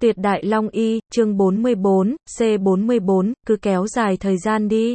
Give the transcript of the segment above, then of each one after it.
Tuyệt Đại Long Y, chương 44, C44, cứ kéo dài thời gian đi.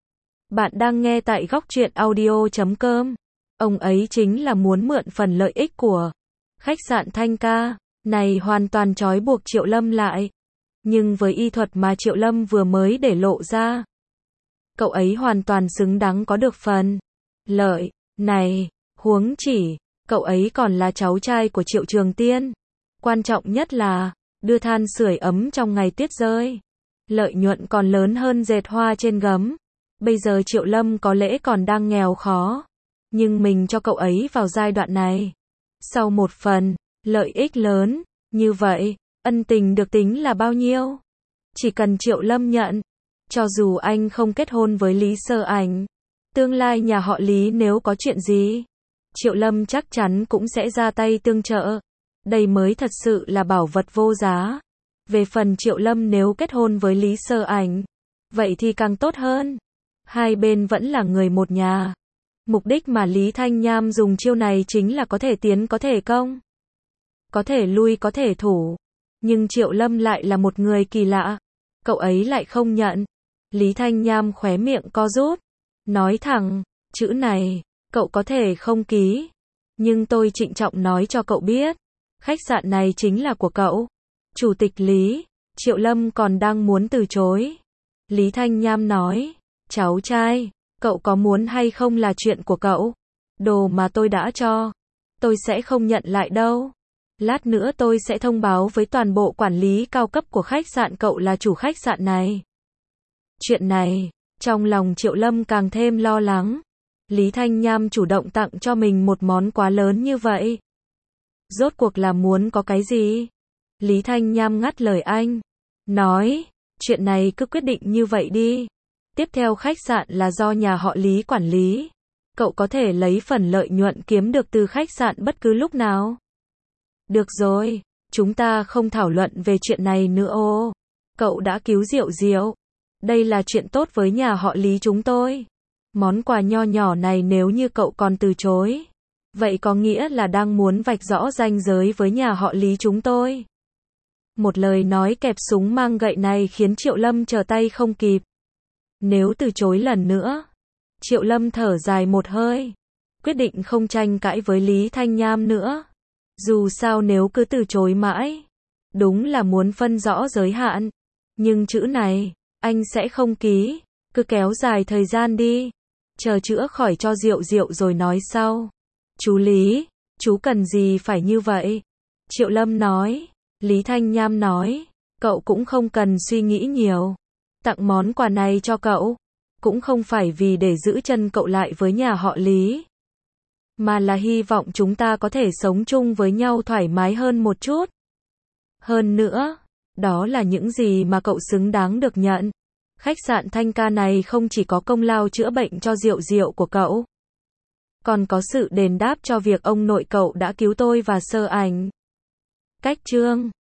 Bạn đang nghe tại góc truyện audio.com. Ông ấy chính là muốn mượn phần lợi ích của khách sạn Thanh Ca. Này hoàn toàn trói buộc Triệu Lâm lại. Nhưng với y thuật mà Triệu Lâm vừa mới để lộ ra, cậu ấy hoàn toàn xứng đáng có được phần lợi này. Huống chỉ, cậu ấy còn là cháu trai của Triệu Trường Tiên. Quan trọng nhất là đưa than sưởi ấm trong ngày tuyết rơi. Lợi nhuận còn lớn hơn dệt hoa trên gấm. Bây giờ Triệu Lâm có lẽ còn đang nghèo khó, nhưng mình cho cậu ấy vào giai đoạn này, sau một phần lợi ích lớn như vậy, ân tình được tính là bao nhiêu? Chỉ cần Triệu Lâm nhận, cho dù anh không kết hôn với Lý Sơ Ảnh, tương lai nhà họ Lý nếu có chuyện gì, Triệu Lâm chắc chắn cũng sẽ ra tay tương trợ. Đây mới thật sự là bảo vật vô giá. Về phần Triệu Lâm nếu kết hôn với Lý Sơ Ảnh, vậy thì càng tốt hơn. Hai bên vẫn là người một nhà. Mục đích mà Lý Thanh Nham dùng chiêu này chính là có thể tiến có thể công, có thể lui có thể thủ. Nhưng Triệu Lâm lại là một người kỳ lạ. Cậu ấy lại không nhận. Lý Thanh Nham khóe miệng co rút, nói thẳng, chữ này, cậu có thể không ký. Nhưng tôi trịnh trọng nói cho cậu biết, khách sạn này chính là của cậu. Chủ tịch Lý, Triệu Lâm còn đang muốn từ chối. Lý Thanh Nham nói, cháu trai, cậu có muốn hay không là chuyện của cậu. Đồ mà tôi đã cho, tôi sẽ không nhận lại đâu. Lát nữa tôi sẽ thông báo với toàn bộ quản lý cao cấp của khách sạn cậu là chủ khách sạn này. Chuyện này, trong lòng Triệu Lâm càng thêm lo lắng. Lý Thanh Nham chủ động tặng cho mình một món quà lớn như vậy, rốt cuộc là muốn có cái gì? Lý Thanh Nham ngắt lời anh, nói, chuyện này cứ quyết định như vậy đi. Tiếp theo khách sạn là do nhà họ Lý quản lý. Cậu có thể lấy phần lợi nhuận kiếm được từ khách sạn bất cứ lúc nào. Được rồi, chúng ta không thảo luận về chuyện này nữa ô. Cậu đã cứu Diệu Diệu. Đây là chuyện tốt với nhà họ Lý chúng tôi. Món quà nho nhỏ này nếu như cậu còn từ chối, vậy có nghĩa là đang muốn vạch rõ ranh giới với nhà họ Lý chúng tôi. Một lời nói kẹp súng mang gậy này khiến Triệu Lâm trở tay không kịp. Nếu từ chối lần nữa, Triệu Lâm thở dài một hơi, quyết định không tranh cãi với Lý Thanh Nham nữa. Dù sao nếu cứ từ chối mãi, đúng là muốn phân rõ giới hạn. Nhưng chữ này, anh sẽ không ký, cứ kéo dài thời gian đi. Chờ chữa khỏi cho Diệu Diệu rồi nói sau. Chú Lý, chú cần gì phải như vậy? Triệu Lâm nói. Lý Thanh Nham nói, cậu cũng không cần suy nghĩ nhiều. Tặng món quà này cho cậu, cũng không phải vì để giữ chân cậu lại với nhà họ Lý, mà là hy vọng chúng ta có thể sống chung với nhau thoải mái hơn một chút. Hơn nữa, đó là những gì mà cậu xứng đáng được nhận. Khách sạn Thanh Ca này không chỉ có công lao chữa bệnh cho Diệu Diệu của cậu, còn có sự đền đáp cho việc ông nội cậu đã cứu tôi và Sơ Ảnh. Cách chương